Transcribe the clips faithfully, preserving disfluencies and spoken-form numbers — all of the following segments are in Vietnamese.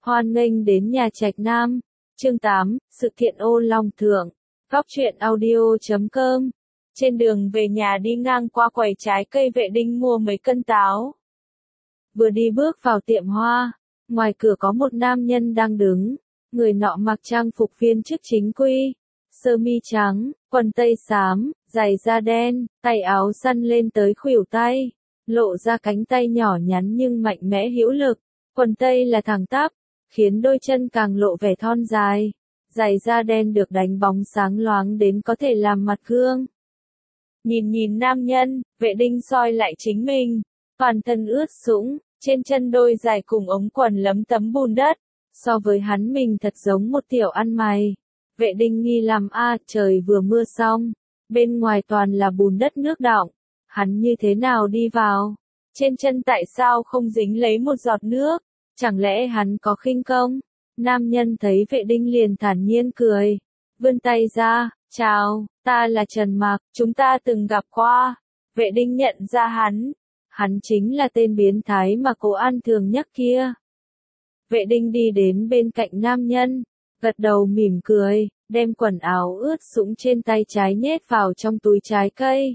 Hoan nghênh đến nhà Trạch Nam. Chương tám, sự kiện ô long thượng. Góc truyện audio chấm com. Trên đường về nhà đi ngang qua quầy trái cây Vệ Đinh mua mấy cân táo. Vừa đi bước vào tiệm hoa, ngoài cửa có một nam nhân đang đứng. Người nọ mặc trang phục viên chức chính quy, sơ mi trắng, quần tây xám, giày da đen, tay áo săn lên tới khuỷu tay, lộ ra cánh tay nhỏ nhắn nhưng mạnh mẽ hữu lực. Quần tây là thẳng tắp, khiến đôi chân càng lộ vẻ thon dài. Giày da đen được đánh bóng sáng loáng đến có thể làm mặt gương. Nhìn nhìn nam nhân, Vệ Đinh soi lại chính mình, toàn thân ướt sũng, trên chân đôi giày cùng ống quần lấm tấm bùn đất. So với hắn mình thật giống một tiểu ăn mày. Vệ Đinh nghi làm a, trời vừa mưa xong, bên ngoài toàn là bùn đất nước đọng, hắn như thế nào đi vào? Trên chân tại sao không dính lấy một giọt nước? Chẳng lẽ hắn có khinh công? Nam nhân thấy Vệ Đinh liền thản nhiên cười, vươn tay ra, chào, ta là Trần Mạc, chúng ta từng gặp qua. Vệ Đinh nhận ra hắn, hắn chính là tên biến thái mà cô An thường nhắc kia. Vệ Đinh đi đến bên cạnh nam nhân, gật đầu mỉm cười, đem quần áo ướt sũng trên tay trái nhét vào trong túi trái cây.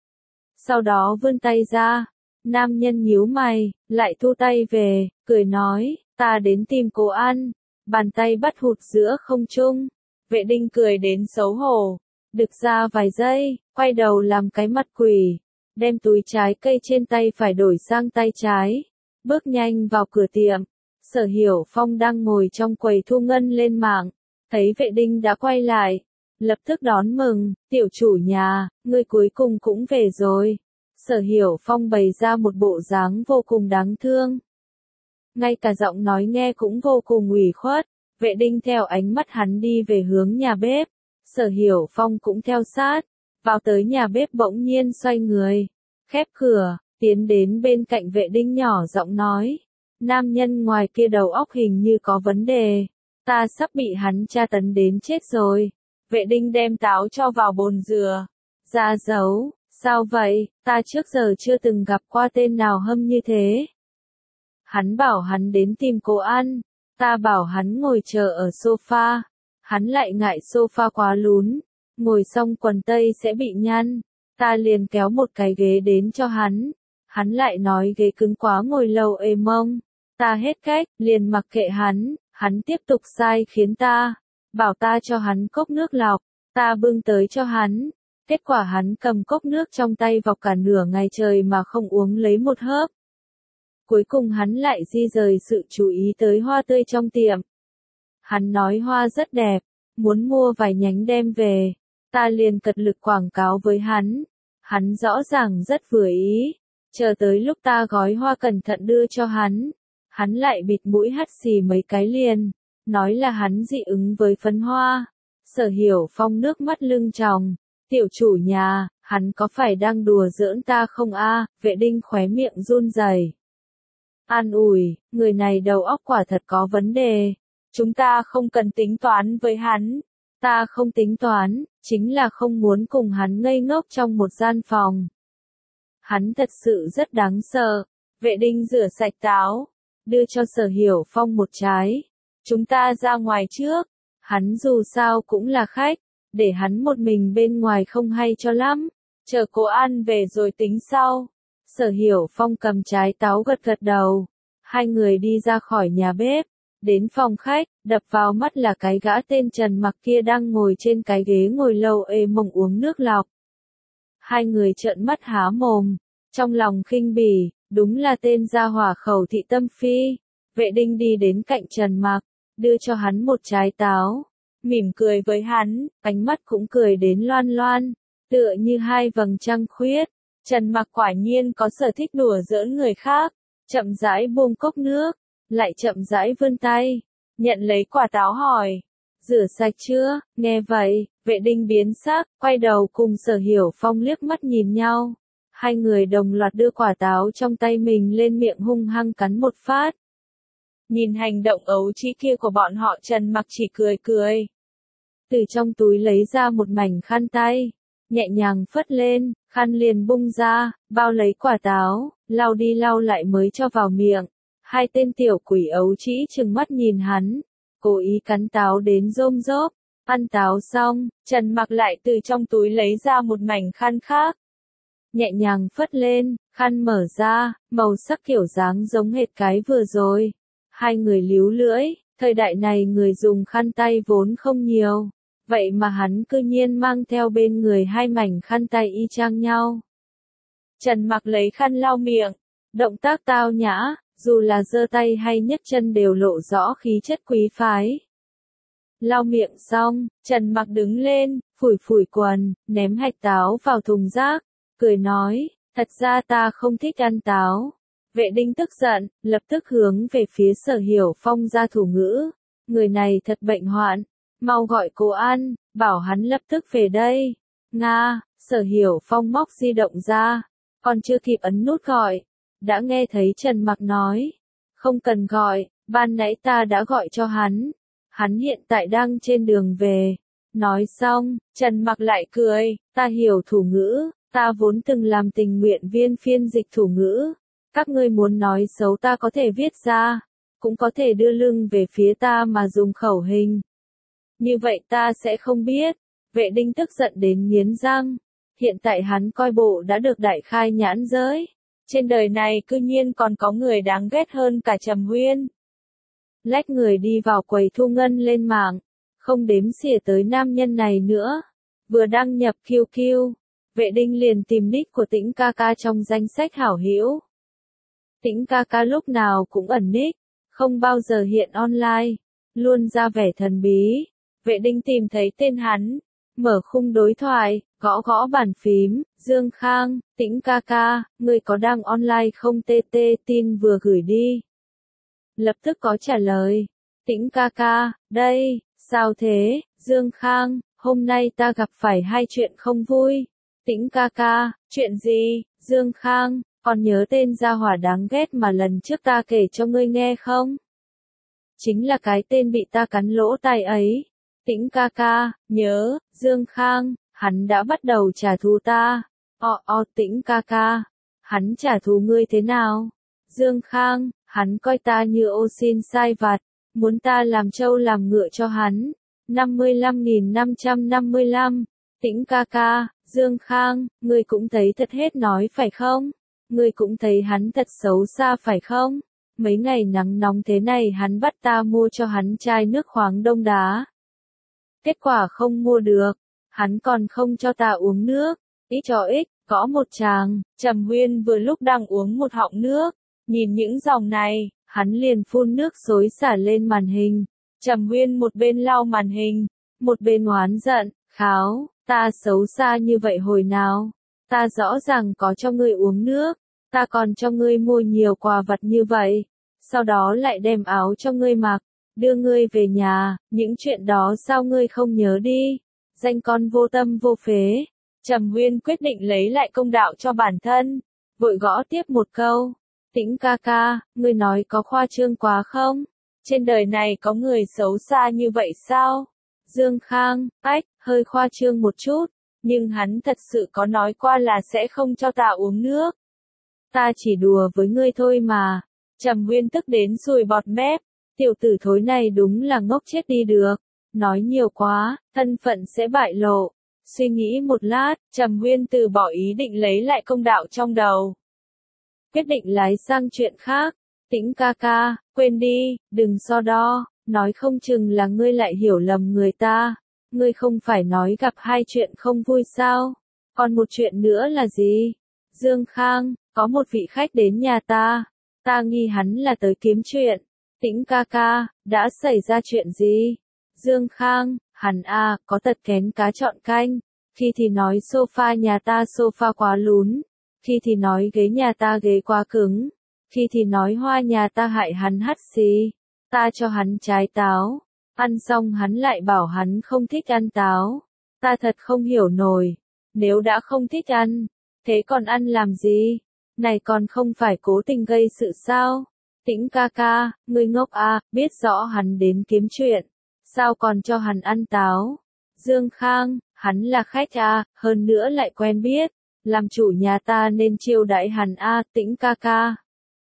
Sau đó vươn tay ra, nam nhân nhíu mày, lại thu tay về, cười nói, ta đến tìm cô An. Bàn tay bắt hụt giữa không trung. Vệ Đinh cười đến xấu hổ, đực ra vài giây, quay đầu làm cái mặt quỷ, đem túi trái cây trên tay phải đổi sang tay trái, bước nhanh vào cửa tiệm. Sở Hiểu Phong đang ngồi trong quầy thu ngân lên mạng, thấy Vệ Đinh đã quay lại, lập tức đón mừng, tiểu chủ nhà, ngươi cuối cùng cũng về rồi. Sở Hiểu Phong bày ra một bộ dáng vô cùng đáng thương. Ngay cả giọng nói nghe cũng vô cùng ủy khuất. Vệ Đinh theo ánh mắt hắn đi về hướng nhà bếp. Sở Hiểu Phong cũng theo sát, vào tới nhà bếp bỗng nhiên xoay người, khép cửa, tiến đến bên cạnh Vệ Đinh nhỏ giọng nói. Nam nhân ngoài kia đầu óc hình như có vấn đề, ta sắp bị hắn tra tấn đến chết rồi. Vệ Đinh đem táo cho vào bồn dừa, ra giấu, sao vậy, ta trước giờ chưa từng gặp qua tên nào hâm như thế. Hắn bảo hắn đến tìm cô An, ta bảo hắn ngồi chờ ở sofa, hắn lại ngại sofa quá lún, ngồi xong quần tây sẽ bị nhăn, ta liền kéo một cái ghế đến cho hắn, hắn lại nói ghế cứng quá ngồi lâu ê mông, ta hết cách, liền mặc kệ hắn, hắn tiếp tục sai khiến ta, bảo ta cho hắn cốc nước lọc, ta bưng tới cho hắn, kết quả hắn cầm cốc nước trong tay vọc cả nửa ngày trời mà không uống lấy một hớp. Cuối cùng hắn lại di rời sự chú ý tới hoa tươi trong tiệm. Hắn nói hoa rất đẹp, muốn mua vài nhánh đem về, ta liền cật lực quảng cáo với hắn. Hắn rõ ràng rất vừa ý, chờ tới lúc ta gói hoa cẩn thận đưa cho hắn, hắn lại bịt mũi hắt xì mấy cái liền, nói là hắn dị ứng với phấn hoa. Sở Hiểu Phong nước mắt lưng tròng, tiểu chủ nhà, hắn có phải đang đùa giỡn ta không a? Vệ Đinh khóe miệng run rẩy. An ủi, người này đầu óc quả thật có vấn đề. Chúng ta không cần tính toán với hắn. Ta không tính toán, chính là không muốn cùng hắn ngây ngốc trong một gian phòng. Hắn thật sự rất đáng sợ. Vệ Đinh rửa sạch táo, đưa cho Sở Hiểu Phong một trái. Chúng ta ra ngoài trước. Hắn dù sao cũng là khách, để hắn một mình bên ngoài không hay cho lắm. Chờ cô An về rồi tính sau. Sở Hiểu Phong cầm trái táo gật gật đầu. Hai người đi ra khỏi nhà bếp, đến phòng khách, đập vào mắt là cái gã tên Trần Mặc kia đang ngồi trên cái ghế ngồi lâu ê mông uống nước lọc. Hai người trợn mắt há mồm, trong lòng khinh bỉ, đúng là tên gia hỏa Khẩu Thị Tâm Phi. Vệ Đinh đi đến cạnh Trần Mặc, đưa cho hắn một trái táo, mỉm cười với hắn, ánh mắt cũng cười đến loan loan, tựa như hai vầng trăng khuyết. Trần Mặc quả nhiên có sở thích đùa giỡn người khác, chậm rãi buông cốc nước, lại chậm rãi vươn tay, nhận lấy quả táo hỏi, rửa sạch chưa? Nghe vậy, Vệ Đinh biến sắc, quay đầu cùng Sở Hiểu Phong liếc mắt nhìn nhau, hai người đồng loạt đưa quả táo trong tay mình lên miệng hung hăng cắn một phát. Nhìn hành động ấu trĩ kia của bọn họ, Trần Mặc chỉ cười cười. Từ trong túi lấy ra một mảnh khăn tay, nhẹ nhàng phất lên, khăn liền bung ra, bao lấy quả táo, lau đi lau lại mới cho vào miệng. Hai tên tiểu quỷ ấu trĩ trừng mắt nhìn hắn, cố ý cắn táo đến rôm rốp. Ăn táo xong, Trần Mặc lại từ trong túi lấy ra một mảnh khăn khác. Nhẹ nhàng phất lên, khăn mở ra, màu sắc kiểu dáng giống hệt cái vừa rồi. Hai người líu lưỡi, thời đại này người dùng khăn tay vốn không nhiều. Vậy mà hắn cư nhiên mang theo bên người hai mảnh khăn tay y chang nhau. Trần Mặc lấy khăn lau miệng, động tác tao nhã, dù là giơ tay hay nhấc chân đều lộ rõ khí chất quý phái. Lau miệng xong, Trần Mặc đứng lên, phủi phủi quần, ném hạch táo vào thùng rác, cười nói, thật ra ta không thích ăn táo. Vệ Đinh tức giận, lập tức hướng về phía Sở Hiểu Phong ra thủ ngữ, người này thật bệnh hoạn, mau gọi cô ăn, bảo hắn lập tức về đây. Nga, Sở Hiểu Phong móc di động ra, còn chưa kịp ấn nút gọi, đã nghe thấy Trần Mặc nói, không cần gọi, ban nãy ta đã gọi cho hắn. Hắn hiện tại đang trên đường về. Nói xong, Trần Mặc lại cười, ta hiểu thủ ngữ, ta vốn từng làm tình nguyện viên phiên dịch thủ ngữ. Các ngươi muốn nói xấu ta có thể viết ra, cũng có thể đưa lưng về phía ta mà dùng khẩu hình. Như vậy ta sẽ không biết. Vệ Đinh tức giận đến nghiến răng. Hiện tại hắn coi bộ đã được đại khai nhãn giới. Trên đời này cư nhiên còn có người đáng ghét hơn cả Trầm Huyên. Lách người đi vào quầy thu ngân lên mạng, không đếm xỉa tới nam nhân này nữa. Vừa đăng nhập quy quy, Vệ Đinh liền tìm nick của Tĩnh ca ca trong danh sách hảo hữu. Tĩnh ca ca lúc nào cũng ẩn nick, không bao giờ hiện online, luôn ra vẻ thần bí. Vệ Đinh tìm thấy tên hắn, mở khung đối thoại, gõ gõ bàn phím, Dương Khang, Tĩnh ca ca, ngươi có đang online không? Tt tin vừa gửi đi. Lập tức có trả lời, Tĩnh ca ca, đây, sao thế, Dương Khang, hôm nay ta gặp phải hai chuyện không vui. Tĩnh ca ca, chuyện gì, Dương Khang, còn nhớ tên gia hỏa đáng ghét mà lần trước ta kể cho ngươi nghe không? Chính là cái tên bị ta cắn lỗ tai ấy. Tĩnh ca ca, nhớ, Dương Khang, hắn đã bắt đầu trả thù ta. Ọ ọ Tĩnh ca ca, hắn trả thù ngươi thế nào? Dương Khang, hắn coi ta như ô xin sai vặt, muốn ta làm trâu làm ngựa cho hắn. năm mươi lăm nghìn năm trăm năm mươi lăm. Tĩnh ca ca, Dương Khang, ngươi cũng thấy thật hết nói phải không? Ngươi cũng thấy hắn thật xấu xa phải không? Mấy ngày nắng nóng thế này hắn bắt ta mua cho hắn chai nước khoáng đông đá. Kết quả không mua được, hắn còn không cho ta uống nước. Ít cho ít, có một chàng, Trầm Huyên vừa lúc đang uống một họng nước. Nhìn những dòng này, hắn liền phun nước xối xả lên màn hình. Trầm Huyên một bên lau màn hình, một bên oán giận, kháo, ta xấu xa như vậy hồi nào? Ta rõ ràng có cho ngươi uống nước, ta còn cho ngươi mua nhiều quà vặt như vậy, sau đó lại đem áo cho ngươi mặc, đưa ngươi về nhà, những chuyện đó sao ngươi không nhớ đi? Danh con vô tâm vô phế. Trầm Huyên quyết định lấy lại công đạo cho bản thân, vội gõ tiếp một câu. Tĩnh ca ca, ngươi nói có khoa trương quá không? Trên đời này có người xấu xa như vậy sao? Dương Khang, ách, hơi khoa trương một chút, nhưng hắn thật sự có nói qua là sẽ không cho ta uống nước. Ta chỉ đùa với ngươi thôi mà. Trầm Huyên tức đến sùi bọt mép, tiểu tử thối này đúng là ngốc chết đi được. Nói nhiều quá, thân phận sẽ bại lộ. Suy nghĩ một lát, Trầm Huyên từ bỏ ý định lấy lại công đạo trong đầu. Quyết định lái sang chuyện khác. Tĩnh ca ca, quên đi, đừng so đo, nói không chừng là ngươi lại hiểu lầm người ta. Ngươi không phải nói gặp hai chuyện không vui sao? Còn một chuyện nữa là gì? Dương Khang, có một vị khách đến nhà ta. Ta nghi hắn là tới kiếm chuyện. Tĩnh ca ca, đã xảy ra chuyện gì? Dương Khang, hắn à, có tật kén cá chọn canh. Khi thì nói sofa nhà ta sofa quá lún. Khi thì nói ghế nhà ta ghế quá cứng. Khi thì nói hoa nhà ta hại hắn hắt xì. Ta cho hắn trái táo. Ăn xong hắn lại bảo hắn không thích ăn táo. Ta thật không hiểu nổi. Nếu đã không thích ăn, thế còn ăn làm gì? Này còn không phải cố tình gây sự sao? Tĩnh ca ca, ngươi ngốc à, biết rõ hắn đến kiếm chuyện. Sao còn cho hắn ăn táo? Dương Khang, hắn là khách à, hơn nữa lại quen biết. Làm chủ nhà ta nên chiêu đãi hắn à, Tĩnh ca ca.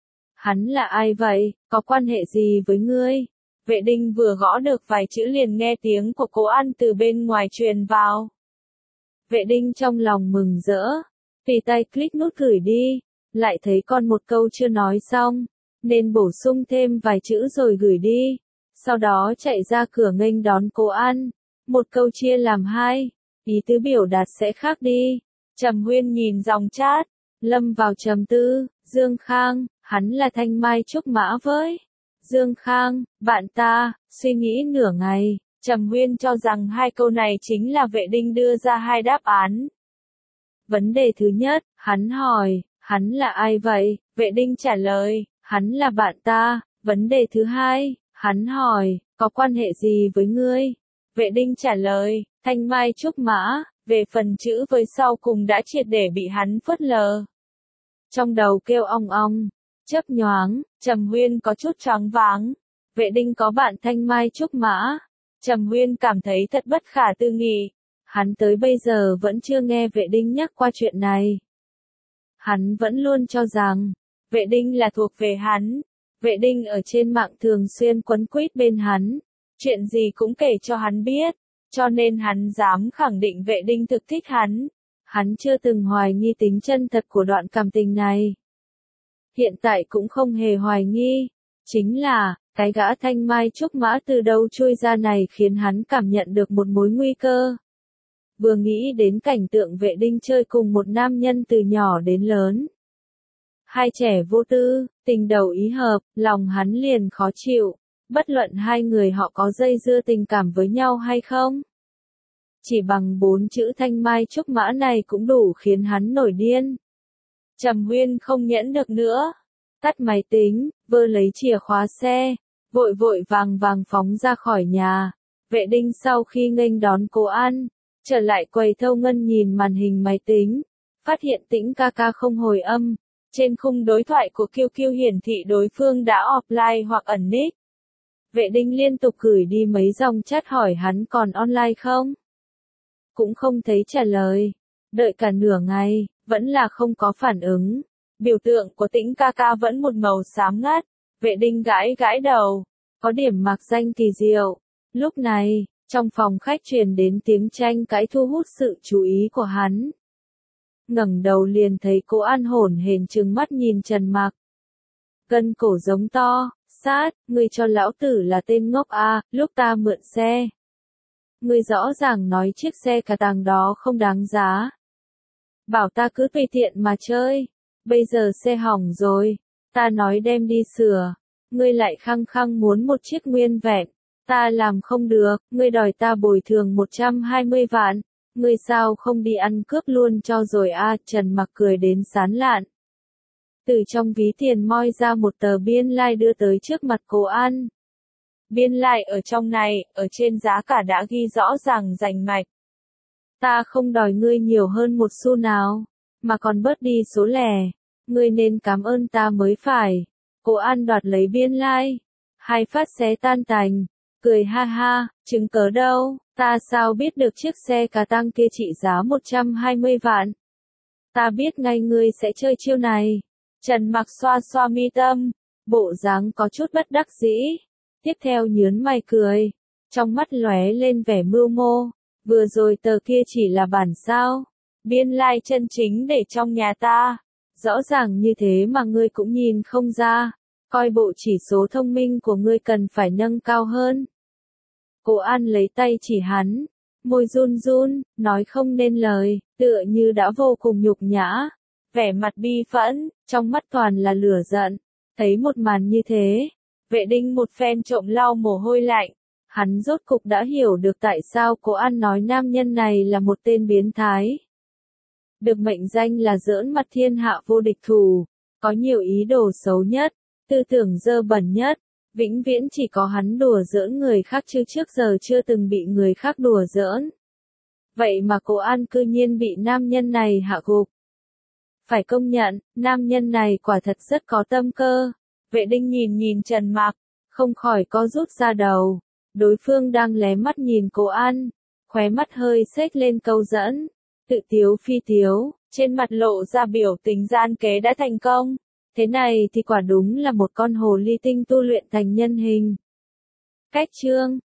Hắn là ai vậy, có quan hệ gì với ngươi? Vệ Đinh vừa gõ được vài chữ liền nghe tiếng của Cố An từ bên ngoài truyền vào. Vệ Đinh trong lòng mừng rỡ, tùy tay click nút gửi đi, lại thấy còn một câu chưa nói xong, nên bổ sung thêm vài chữ rồi gửi đi. Sau đó chạy ra cửa nghênh đón Cố An. Một câu chia làm hai, ý tứ biểu đạt sẽ khác đi. Trầm Huyên nhìn dòng chat, lâm vào trầm tư. Dương Khang, hắn là Thanh Mai Trúc Mã với Dương Khang, bạn ta. Suy nghĩ nửa ngày, Trầm Huyên cho rằng hai câu này chính là Vệ Đinh đưa ra hai đáp án. Vấn đề thứ nhất, hắn hỏi, hắn là ai vậy? Vệ Đinh trả lời, hắn là bạn ta. Vấn đề thứ hai, hắn hỏi, có quan hệ gì với ngươi? Vệ Đinh trả lời, Thanh Mai Trúc Mã. Về phần chữ với sau cùng đã triệt để bị hắn phớt lờ. Trong đầu kêu ong ong, chớp nhoáng, Trầm Huyên có chút choáng váng. Vệ Đinh có bạn Thanh Mai Trúc Mã. Trầm Huyên cảm thấy thật bất khả tư nghị. Hắn tới bây giờ vẫn chưa nghe Vệ Đinh nhắc qua chuyện này. Hắn vẫn luôn cho rằng, Vệ Đinh là thuộc về hắn. Vệ Đinh ở trên mạng thường xuyên quấn quýt bên hắn. Chuyện gì cũng kể cho hắn biết. Cho nên hắn dám khẳng định Vệ Đinh thực thích hắn. Hắn chưa từng hoài nghi tính chân thật của đoạn cảm tình này. Hiện tại cũng không hề hoài nghi. Chính là, cái gã Thanh Mai Trúc Mã từ đâu chui ra này khiến hắn cảm nhận được một mối nguy cơ. Vừa nghĩ đến cảnh tượng Vệ Đinh chơi cùng một nam nhân từ nhỏ đến lớn. Hai trẻ vô tư, tình đầu ý hợp, lòng hắn liền khó chịu. Bất luận hai người họ có dây dưa tình cảm với nhau hay không. Chỉ bằng bốn chữ Thanh Mai Trúc Mã này cũng đủ khiến hắn nổi điên. Trầm Huyên không nhẫn được nữa. Tắt máy tính, vơ lấy chìa khóa xe, vội vội vàng vàng phóng ra khỏi nhà. Vệ Đinh sau khi nghênh đón Cố An, trở lại quầy thâu ngân nhìn màn hình máy tính, phát hiện Tĩnh ca ca không hồi âm. Trên khung đối thoại của Q Q hiển thị đối phương đã offline hoặc ẩn nick. Vệ Đinh liên tục gửi đi mấy dòng chat hỏi hắn còn online không? Cũng không thấy trả lời. Đợi cả nửa ngày, vẫn là không có phản ứng. Biểu tượng của Tĩnh ca ca vẫn một màu xám ngắt. Vệ Đinh gãi gãi đầu. Có điểm mạc danh kỳ diệu. Lúc này, trong phòng khách truyền đến tiếng tranh cãi thu hút sự chú ý của hắn. Ngẩng đầu liền thấy Cố An hổn hển trừng mắt nhìn Trần Mặc. Gân cổ giống to, sát, ngươi cho lão tử là tên ngốc a, lúc ta mượn xe. Ngươi rõ ràng nói chiếc xe cà tàng đó không đáng giá. Bảo ta cứ tùy tiện mà chơi. Bây giờ xe hỏng rồi. Ta nói đem đi sửa. Ngươi lại khăng khăng muốn một chiếc nguyên vẹn. Ta làm không được, ngươi đòi ta bồi thường một trăm hai mươi vạn. Ngươi sao không đi ăn cướp luôn cho rồi a? Trần Mặc cười đến sán lạn. Từ trong ví tiền moi ra một tờ biên lai like đưa tới trước mặt Cố An. Biên lai like ở trong này, ở trên giá cả đã ghi rõ ràng rành mạch. Ta không đòi ngươi nhiều hơn một xu nào, mà còn bớt đi số lẻ. Ngươi nên cảm ơn ta mới phải. Cố An đoạt lấy biên lai like. Hai phát xé tan tành. Cười ha ha, chứng cớ đâu, ta sao biết được chiếc xe cà tang kia trị giá một trăm hai mươi vạn. Ta biết ngay ngươi sẽ chơi chiêu này. Trần Mặc xoa xoa mi tâm, bộ dáng có chút bất đắc dĩ. Tiếp theo nhớn mày cười, trong mắt lóe lên vẻ mưu mô. Vừa rồi tờ kia chỉ là bản sao. Biên lai like chân chính để trong nhà ta. Rõ ràng như thế mà ngươi cũng nhìn không ra. Coi bộ chỉ số thông minh của ngươi cần phải nâng cao hơn. Cố An lấy tay chỉ hắn, môi run run, nói không nên lời, tựa như đã vô cùng nhục nhã. Vẻ mặt bi phẫn, trong mắt toàn là lửa giận. Thấy một màn như thế, Vệ Đinh một phen trộm lau mồ hôi lạnh. Hắn rốt cục đã hiểu được tại sao Cố An nói nam nhân này là một tên biến thái. Được mệnh danh là giỡn mặt thiên hạ vô địch thủ, có nhiều ý đồ xấu nhất, tư tưởng dơ bẩn nhất. Vĩnh viễn chỉ có hắn đùa giỡn người khác chứ trước giờ chưa từng bị người khác đùa giỡn. Vậy mà Cố An cư nhiên bị nam nhân này hạ gục. Phải công nhận, nam nhân này quả thật rất có tâm cơ. Vệ Đinh nhìn nhìn Trần Mặc, không khỏi co rút ra đầu. Đối phương đang lé mắt nhìn Cố An, khóe mắt hơi xếch lên câu dẫn. Tự tiếu phi tiếu, trên mặt lộ ra biểu tình gian kế đã thành công. Thế này thì quả đúng là một con hồ ly tinh tu luyện thành nhân hình. Cách chương